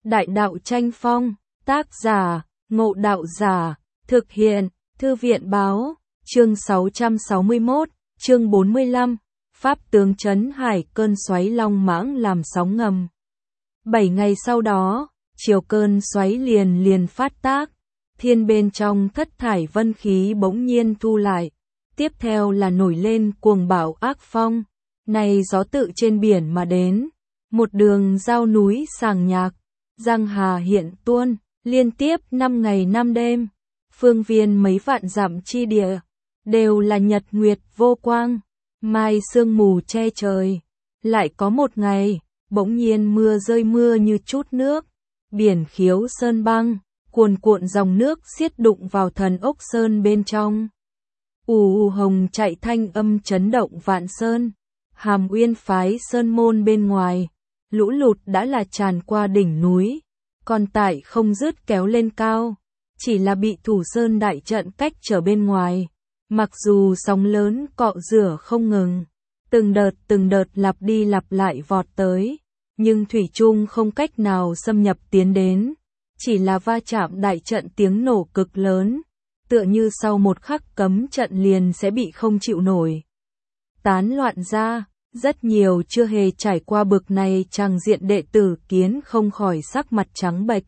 Đại đạo tranh phong, tác giả, Ngộ Đạo Giả, thực hiện, Thư viện báo, chương 661, chương 45, Pháp tướng trấn hải cơn xoáy long mãng làm sóng ngầm. 7 ngày sau đó, chiều cơn xoáy liền phát tác, thiên bên trong thất thải vân khí bỗng nhiên thu lại, tiếp theo là nổi lên cuồng bão ác phong, này gió tự trên biển mà đến, một đường giao núi sàng nhạc, giang hà hiện tuôn, liên tiếp 5 ngày 5 đêm, phương viên mấy vạn dặm chi địa, đều là nhật nguyệt vô quang, mai sương mù che trời. Lại có một ngày, bỗng nhiên mưa rơi mưa như chút nước, biển khiếu sơn băng, cuồn cuộn dòng nước xiết đụng vào thần ốc sơn bên trong. Ù hồng chạy thanh âm chấn động vạn sơn, Hàm Uyên phái sơn môn bên ngoài, lũ lụt đã là tràn qua đỉnh núi, còn tại không dứt kéo lên cao, chỉ là bị thủ sơn đại trận cách trở bên ngoài. Mặc dù sóng lớn cọ rửa không ngừng, từng đợt lặp đi lặp lại vọt tới, nhưng thủy chung không cách nào xâm nhập tiến đến, chỉ là va chạm đại trận tiếng nổ cực lớn, tựa như sau một khắc cấm trận liền sẽ bị không chịu nổi. Tán loạn ra, rất nhiều chưa hề trải qua bực này tràng diện đệ tử kiến không khỏi sắc mặt trắng bệch.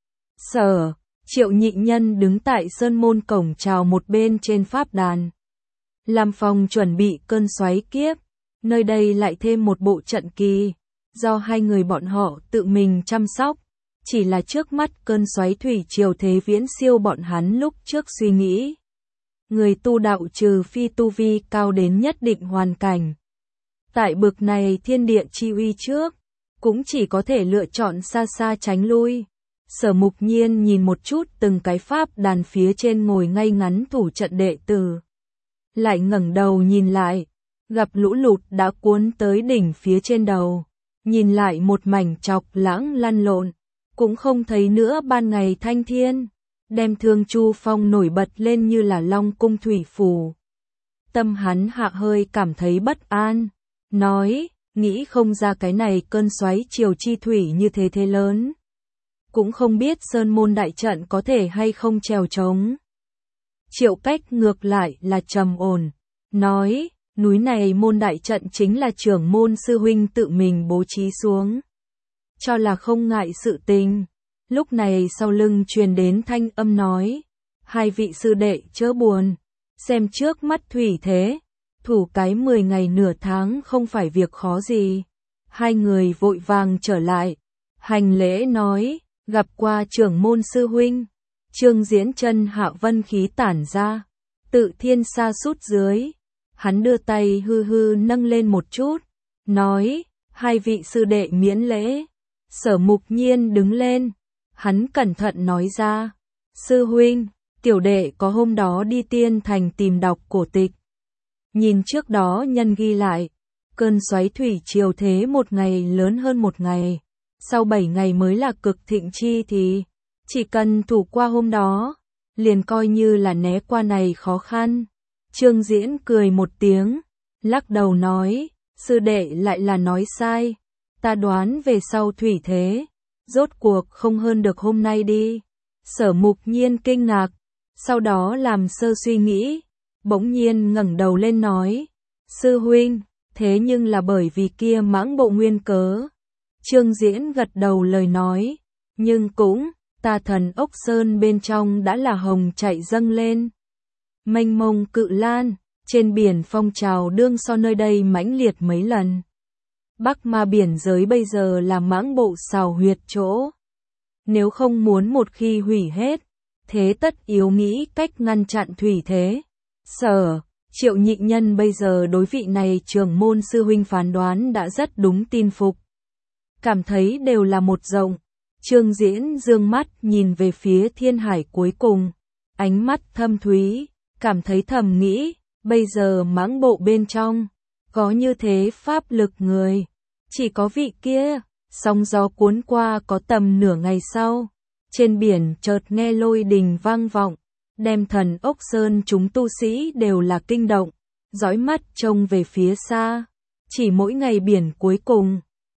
Triệu Nhị Nhân đứng tại sơn môn cổng chào một bên trên pháp đàn, làm phòng chuẩn bị cơn xoáy kiếp, nơi đây lại thêm một bộ trận kỳ, do hai người bọn họ tự mình chăm sóc, chỉ là trước mắt cơn xoáy thủy triều thế viễn siêu bọn hắn lúc trước suy nghĩ. Người tu đạo trừ phi tu vi cao đến nhất định hoàn cảnh. Tại bực này thiên địa chi uy trước, cũng chỉ có thể lựa chọn xa xa tránh lui. Sở Mục Nhiên nhìn một chút từng cái pháp đàn phía trên ngồi ngay ngắn thủ trận đệ tử. Lại ngẩng đầu nhìn lại, gặp lũ lụt đã cuốn tới đỉnh phía trên đầu. Nhìn lại một mảnh chọc lãng lăn lộn, cũng không thấy nữa ban ngày thanh thiên, đem Thương Chu Phong nổi bật lên như là Long Cung thủy phù. Tâm hắn hạ hơi cảm thấy bất an, nói, nghĩ không ra cái này cơn xoáy triều chi thủy như thế lớn. Cũng không biết sơn môn đại trận có thể hay không trèo trống. Triệu Cách ngược lại là trầm ổn, nói, núi này môn đại trận chính là trưởng môn sư huynh tự mình bố trí xuống. Cho là không ngại sự tình. Lúc này sau lưng truyền đến thanh âm nói, hai vị sư đệ chớ buồn, xem trước mắt thủy thế, thủ cái 10 ngày nửa tháng không phải việc khó gì. Hai người vội vàng trở lại, hành lễ nói, gặp qua trưởng môn sư huynh. Trương Diễn chân hạ vân khí tản ra, tự thiên sa sút dưới, hắn đưa tay hư nâng lên một chút, nói, hai vị sư đệ miễn lễ. Sở Mục Nhiên đứng lên, hắn cẩn thận nói ra, sư huynh, tiểu đệ có hôm đó đi Tiên Thành tìm đọc cổ tịch. Nhìn trước đó nhân ghi lại, cơn xoáy thủy triều thế một ngày lớn hơn một ngày, sau 7 ngày mới là cực thịnh chi thì, chỉ cần thủ qua hôm đó, liền coi như là né qua này khó khăn. Trương Diễn cười một tiếng, lắc đầu nói, sư đệ lại là nói sai, ta đoán về sau thủy thế, rốt cuộc không hơn được hôm nay đi. Sở Mục Nhiên kinh ngạc, sau đó làm sơ suy nghĩ, bỗng nhiên ngẩng đầu lên nói, sư huynh, thế nhưng là bởi vì kia mãng bộ nguyên cớ. Trương Diễn gật đầu lời nói, nhưng cũng, ta thần ốc sơn bên trong đã là hồng chạy dâng lên. Mênh mông cự lan, trên biển phong trào đương so nơi đây mãnh liệt mấy lần. Bắc Ma biển giới bây giờ là mãng bộ xào huyệt chỗ. Nếu không muốn một khi hủy hết, thế tất yếu nghĩ cách ngăn chặn thủy thế. Triệu Nhị Nhân bây giờ đối vị này trưởng môn sư huynh phán đoán đã rất đúng tin phục. Cảm thấy đều là một rộng. Trương Diễn dương mắt nhìn về phía thiên hải cuối cùng, ánh mắt thâm thúy, cảm thấy thầm nghĩ, bây giờ mãng bộ bên trong, có như thế pháp lực người, chỉ có vị kia. Sóng gió cuốn qua có tầm nửa ngày sau, trên biển chợt nghe lôi đình vang vọng, đem thần ốc sơn chúng tu sĩ đều là kinh động, dõi mắt trông về phía xa, chỉ mỗi ngày biển cuối cùng,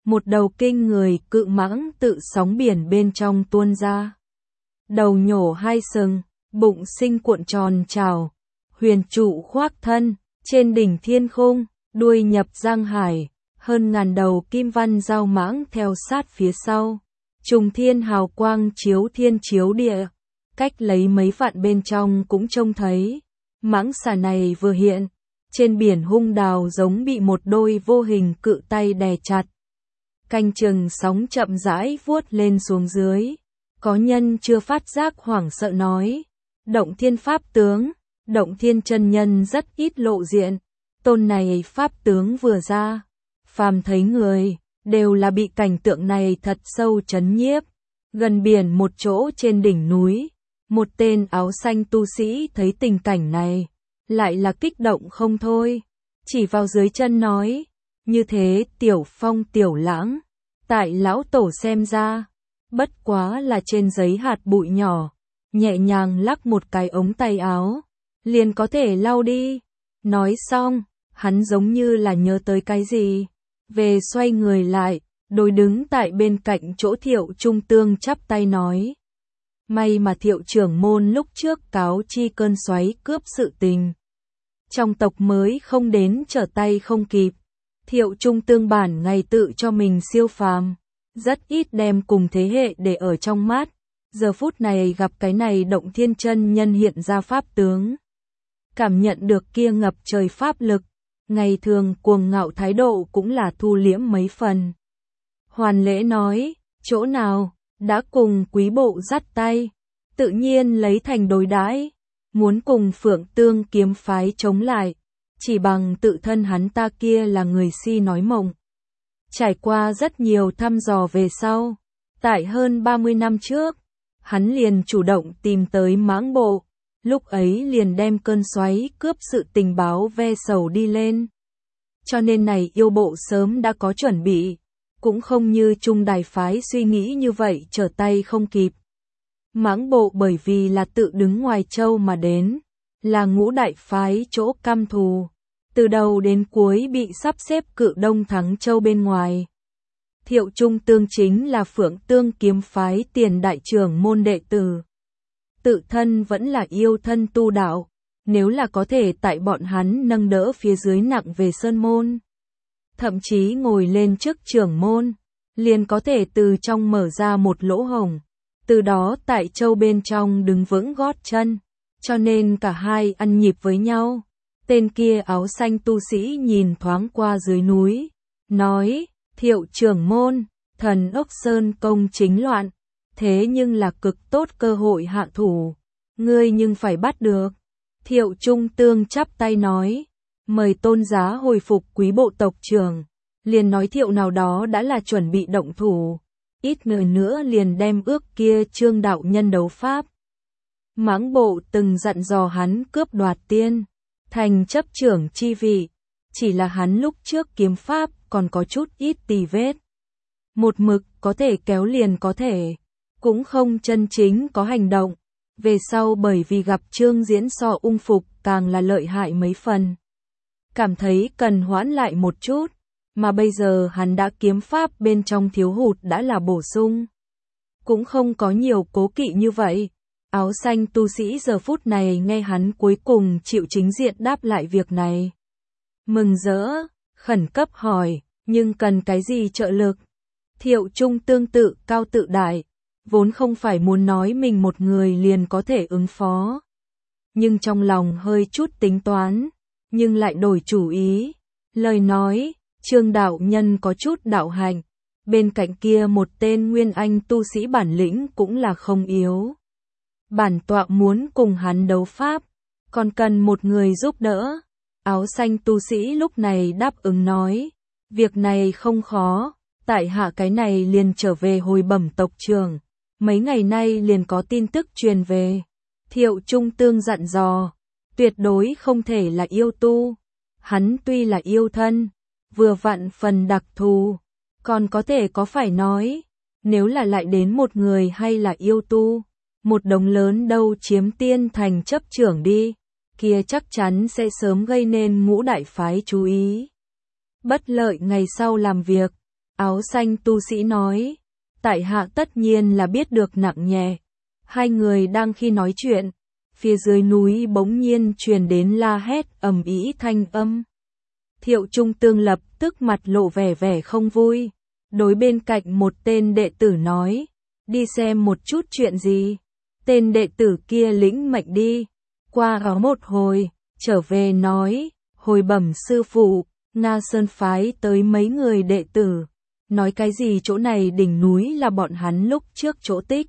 một đầu kinh người cự mãng tự sóng biển bên trong tuôn ra. Đầu nhổ hai sừng, bụng sinh cuộn tròn trào, huyền trụ khoác thân, trên đỉnh thiên khung, đuôi nhập giang hải, hơn ngàn đầu kim văn dao mãng theo sát phía sau. Trùng thiên hào quang chiếu thiên chiếu địa, cách lấy mấy vạn bên trong cũng trông thấy. Mãng xà này vừa hiện, trên biển hung đào giống bị một đôi vô hình cự tay đè chặt. Canh chừng sóng chậm rãi vuốt lên xuống dưới. Có nhân chưa phát giác hoảng sợ nói, Động Thiên pháp tướng, Động Thiên chân nhân rất ít lộ diện, tôn này pháp tướng vừa ra, phàm thấy người, đều là bị cảnh tượng này thật sâu chấn nhiếp. Gần biển một chỗ trên đỉnh núi, một tên áo xanh tu sĩ thấy tình cảnh này, lại là kích động không thôi, chỉ vào dưới chân nói, như thế tiểu phong tiểu lãng, tại lão tổ xem ra, bất quá là trên giấy hạt bụi nhỏ, nhẹ nhàng lắc một cái ống tay áo, liền có thể lau đi. Nói xong, hắn giống như là nhớ tới cái gì, về xoay người lại, đối đứng tại bên cạnh chỗ Thiệu Trung Tương chắp tay nói. May mà Thiệu trưởng môn lúc trước cáo chi cơn xoáy cướp sự tình. Trong tộc mới không đến trở tay không kịp. Thiệu Trung Tương bản ngày tự cho mình siêu phàm, rất ít đem cùng thế hệ để ở trong mắt. Giờ phút này gặp cái này Động Thiên chân nhân hiện ra pháp tướng. Cảm nhận được kia ngập trời pháp lực, ngày thường cuồng ngạo thái độ cũng là thu liễm mấy phần. Hoàn Lễ nói, chỗ nào, đã cùng quý bộ dắt tay, tự nhiên lấy thành đối đãi, muốn cùng Phượng Tương kiếm phái chống lại, chỉ bằng tự thân hắn ta kia là người si nói mộng. Trải qua rất nhiều thăm dò về sau, tại hơn 30 năm trước, hắn liền chủ động tìm tới Mãng Bộ, lúc ấy liền đem cơn xoáy cướp sự tình báo ve sầu đi lên. Cho nên này yêu bộ sớm đã có chuẩn bị, cũng không như Trung Đài phái suy nghĩ như vậy trở tay không kịp. Mãng Bộ bởi vì là tự đứng ngoài châu mà đến, là Ngũ Đại phái chỗ căm thù, từ đầu đến cuối bị sắp xếp cự Đông Thắng Châu bên ngoài. Thiệu Trung Tương chính là Phượng Tương kiếm phái tiền đại trưởng môn đệ tử. Tự thân vẫn là yêu thân tu đạo, nếu là có thể tại bọn hắn nâng đỡ phía dưới nặng về sơn môn, thậm chí ngồi lên chức trưởng môn, liền có thể từ trong mở ra một lỗ hổng, từ đó tại châu bên trong đứng vững gót chân, cho nên cả hai ăn nhịp với nhau. Tên kia áo xanh tu sĩ nhìn thoáng qua dưới núi, nói, Thiệu trưởng môn, thần ốc sơn công chính loạn, thế nhưng là cực tốt cơ hội hạ thủ, ngươi nhưng phải bắt được. Thiệu Trung Tương chắp tay nói, mời tôn giá hồi phục quý bộ tộc trưởng, liền nói Thiệu nào đó đã là chuẩn bị động thủ, ít người nữa liền đem ước kia Trương đạo nhân đấu pháp. Mãng Bộ từng dặn dò hắn cướp đoạt tiên, thành chấp trưởng chi vị, chỉ là hắn lúc trước kiếm pháp còn có chút ít tì vết. Một mực có thể kéo liền có thể, cũng không chân chính có hành động. Về sau bởi vì gặp Trương Diễn so ung phục càng là lợi hại mấy phần. Cảm thấy cần hoãn lại một chút, mà bây giờ hắn đã kiếm pháp bên trong thiếu hụt đã là bổ sung. Cũng không có nhiều cố kỵ như vậy. Áo xanh tu sĩ giờ phút này nghe hắn cuối cùng chịu chính diện đáp lại việc này. Mừng rỡ, khẩn cấp hỏi, nhưng cần cái gì trợ lực? Thiệu Trung Tương tự cao tự đại, vốn không phải muốn nói mình một người liền có thể ứng phó. Nhưng trong lòng hơi chút tính toán, nhưng lại đổi chủ ý. Lời nói, Trương đạo nhân có chút đạo hạnh, bên cạnh kia một tên nguyên anh tu sĩ bản lĩnh cũng là không yếu. Bản tọa muốn cùng hắn đấu pháp, còn cần một người giúp đỡ. Áo xanh tu sĩ lúc này đáp ứng nói, việc này không khó, tại hạ cái này liền trở về hồi bẩm tộc trưởng, mấy ngày nay liền có tin tức truyền về. Thiệu Trung Tương dặn dò, tuyệt đối không thể là yêu tu, hắn tuy là yêu thân, vừa vặn phần đặc thù, còn có thể có phải nói, nếu là lại đến một người hay là yêu tu, một đống lớn đâu chiếm tiên thành chấp trưởng đi, kia chắc chắn sẽ sớm gây nên Ngũ Đại phái chú ý. Bất lợi ngày sau làm việc, Áo xanh tu sĩ nói, tại hạ tất nhiên là biết được nặng nhẹ. Hai người đang khi nói chuyện, phía dưới núi bỗng nhiên truyền đến la hét ầm ĩ thanh âm. Thiệu Trung Tương lập tức mặt lộ vẻ không vui, đối bên cạnh một tên đệ tử nói, đi xem một chút chuyện gì. Tên đệ tử kia lĩnh mệnh đi, qua đó một hồi, trở về nói, hồi bẩm sư phụ, Nga Sơn phái tới mấy người đệ tử, nói cái gì chỗ này đỉnh núi là bọn hắn lúc trước chỗ tích,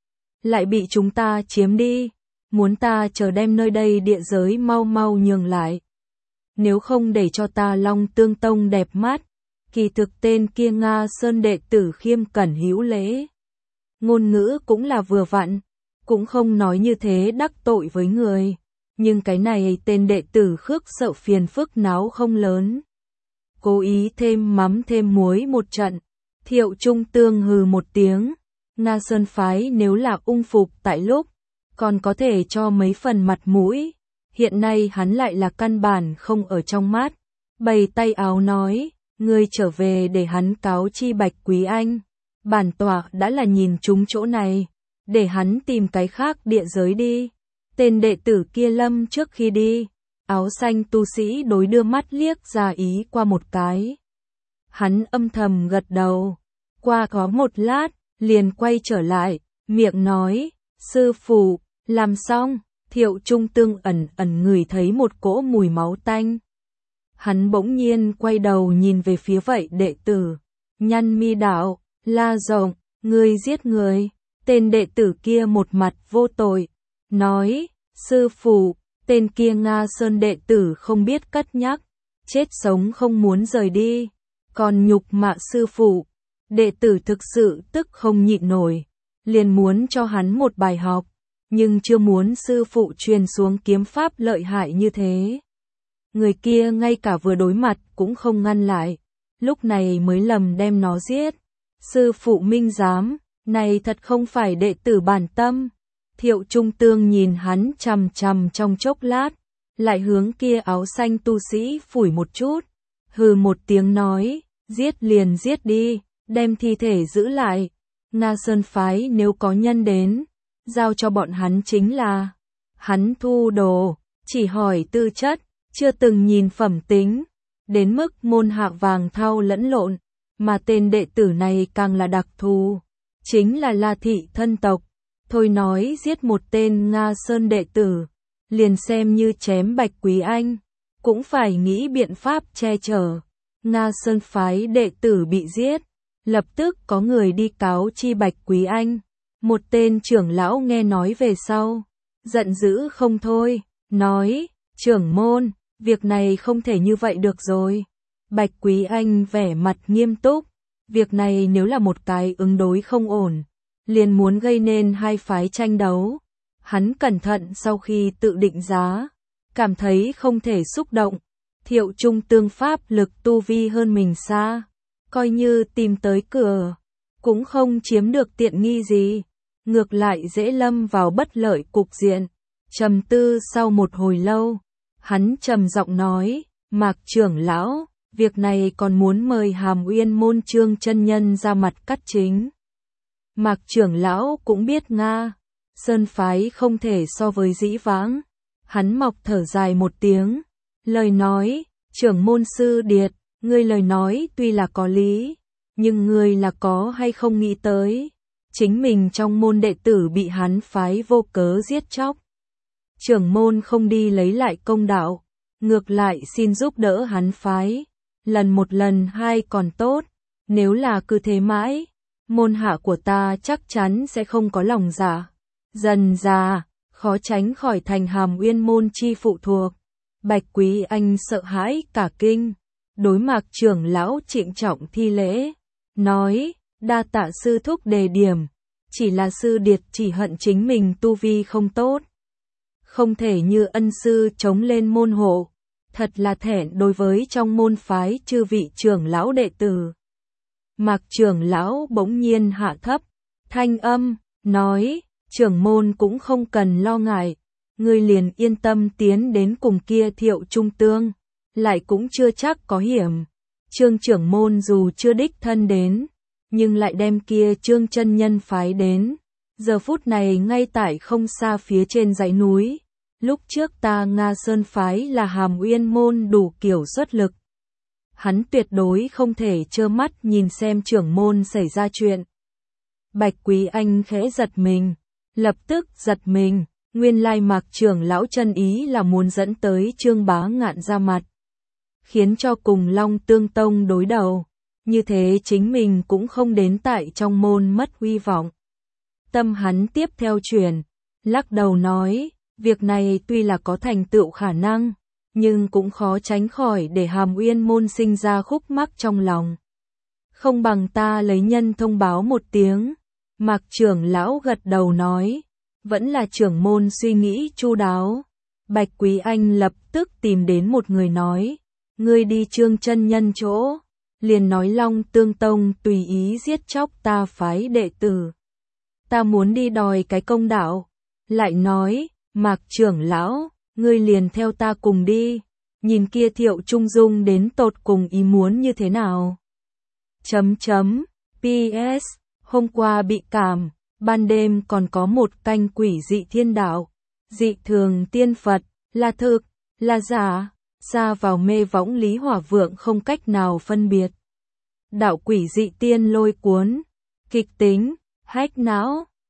lại bị chúng ta chiếm đi, muốn ta chờ đem nơi đây địa giới mau mau nhường lại. Nếu không để cho ta Long Tương Tông đẹp mắt, kỳ thực tên kia Nga Sơn đệ tử khiêm cẩn hữu lễ. Ngôn ngữ cũng là vừa vặn, cũng không nói như thế đắc tội với người, nhưng cái này tên đệ tử khước sợ phiền phức náo không lớn. Cố ý thêm mắm thêm muối một trận, Thiệu Trung Tương hừ một tiếng, Nga Sơn phái nếu là ung phục tại lúc, còn có thể cho mấy phần mặt mũi, hiện nay hắn lại là căn bản không ở trong mắt, bày tay áo nói, ngươi trở về để hắn cáo chi Bạch Quý Anh, bản tọa đã là nhìn trúng chỗ này, để hắn tìm cái khác địa giới đi. Tên đệ tử kia lâm trước khi đi, áo xanh tu sĩ đối đưa mắt liếc ra ý qua một cái. Hắn âm thầm gật đầu, qua có một lát, liền quay trở lại, miệng nói, sư phụ, làm xong. Thiệu Trung Tương ẩn ngửi thấy một cỗ mùi máu tanh. Hắn bỗng nhiên quay đầu nhìn về phía vậy đệ tử, nhăn mi đạo, la rộng, ngươi giết người. Tên đệ tử kia một mặt vô tội, nói, sư phụ, tên kia Nga Sơn đệ tử không biết cất nhắc, chết sống không muốn rời đi, còn nhục mạ sư phụ. Đệ tử thực sự tức không nhịn nổi, liền muốn cho hắn một bài học, nhưng chưa muốn sư phụ truyền xuống kiếm pháp lợi hại như thế. Người kia ngay cả vừa đối mặt cũng không ngăn lại, lúc này mới lầm đem nó giết. Sư phụ minh giám, này thật không phải đệ tử bản tâm. Thiệu Trung Tương nhìn hắn chằm chằm trong chốc lát, lại hướng kia áo xanh tu sĩ phủi một chút, hừ một tiếng nói, giết liền giết đi, đem thi thể giữ lại. Nga Sơn phái nếu có nhân đến, giao cho bọn hắn chính là. Hắn thu đồ, chỉ hỏi tư chất, chưa từng nhìn phẩm tính, đến mức môn hạ vàng thau lẫn lộn, mà tên đệ tử này càng là đặc thù, chính là La thị thân tộc. Thôi nói giết một tên Nga Sơn đệ tử, liền xem như chém Bạch Quý Anh, cũng phải nghĩ biện pháp che chở. Nga Sơn phái đệ tử bị giết, lập tức có người đi cáo chi Bạch Quý Anh. Một tên trưởng lão nghe nói về sau, giận dữ không thôi, nói, trưởng môn, việc này không thể như vậy được rồi. Bạch Quý Anh vẻ mặt nghiêm túc, việc này nếu là một cái ứng đối không ổn, liền muốn gây nên hai phái tranh đấu. Hắn cẩn thận sau khi tự định giá, cảm thấy không thể xúc động. Thiệu Trung Tương pháp lực tu vi hơn mình xa, coi như tìm tới cửa, cũng không chiếm được tiện nghi gì, ngược lại dễ lâm vào bất lợi cục diện. Trầm tư sau một hồi lâu, hắn trầm giọng nói, Mạc trưởng lão, việc này còn muốn mời Hàm Uyên môn Trương chân nhân ra mặt cắt chính. Mạc trưởng lão cũng biết Nga Sơn phái không thể so với dĩ vãng. Hắn mọc thở dài một tiếng, lời nói, trưởng môn sư điệt, ngươi lời nói tuy là có lý, nhưng ngươi là có hay không nghĩ tới, chính mình trong môn đệ tử bị hắn phái vô cớ giết chóc. Trưởng môn không đi lấy lại công đạo, ngược lại xin giúp đỡ hắn phái, lần một lần hai còn tốt, nếu là cứ thế mãi, môn hạ của ta chắc chắn sẽ không có lòng dạ. Dần dà, khó tránh khỏi thành Hàm Uyên môn chi phụ thuộc. Bạch Quý Anh sợ hãi cả kinh, đối Mạc trưởng lão trịnh trọng thi lễ, nói, đa tạ sư thúc đề điểm, chỉ là sư điệt chỉ hận chính mình tu vi không tốt, không thể như ân sư chống lên môn hộ, thật là thẹn đối với trong môn phái chư vị trưởng lão đệ tử. Mạc trưởng lão bỗng nhiên hạ thấp thanh âm, nói, trưởng môn cũng không cần lo ngại, ngươi liền yên tâm tiến đến cùng kia Thiệu Trung Tương, lại cũng chưa chắc có hiểm. Trương trưởng môn dù chưa đích thân đến, nhưng lại đem kia Trương chân nhân phái đến. Giờ phút này ngay tại không xa phía trên dãy núi, lúc trước ta Nga Sơn phái là Hàm Uyên môn đủ kiểu xuất lực. Hắn tuyệt đối không thể trơ mắt nhìn xem trưởng môn xảy ra chuyện. Bạch Quý Anh khẽ giật mình, lập tức giật mình, nguyên lai Mạc trưởng lão chân ý là muốn dẫn tới Trương Bá Ngạn ra mặt, khiến cho cùng Long Tương Tông đối đầu, như thế chính mình cũng không đến tại trong môn mất uy vọng. Tâm hắn tiếp theo chuyển, lắc đầu nói, việc này tuy là có thành tựu khả năng, nhưng cũng khó tránh khỏi để Hàm Uyên môn sinh ra khúc mắc trong lòng. Không bằng ta lấy nhân thông báo một tiếng. Mạc trưởng lão gật đầu nói, vẫn là trưởng môn suy nghĩ chu đáo. Bạch Quý Anh lập tức tìm đến một người nói, ngươi đi Trương chân nhân chỗ, liền nói Long Tương Tông tùy ý giết chóc ta phái đệ tử. Ta muốn đi đòi cái công đạo. Lại nói, Mạc trưởng lão, ngươi liền theo ta cùng đi, nhìn kia Thiệu Trung Dung đến tột cùng ý muốn như thế nào. PS, hôm qua bị cảm, ban đêm còn có một canh quỷ dị thiên đạo, dị thường tiên Phật, là thực, là giả, xa vào mê võng Lý Hỏa Vượng không cách nào phân biệt. Đạo quỷ dị tiên lôi cuốn, kịch tính, hách não.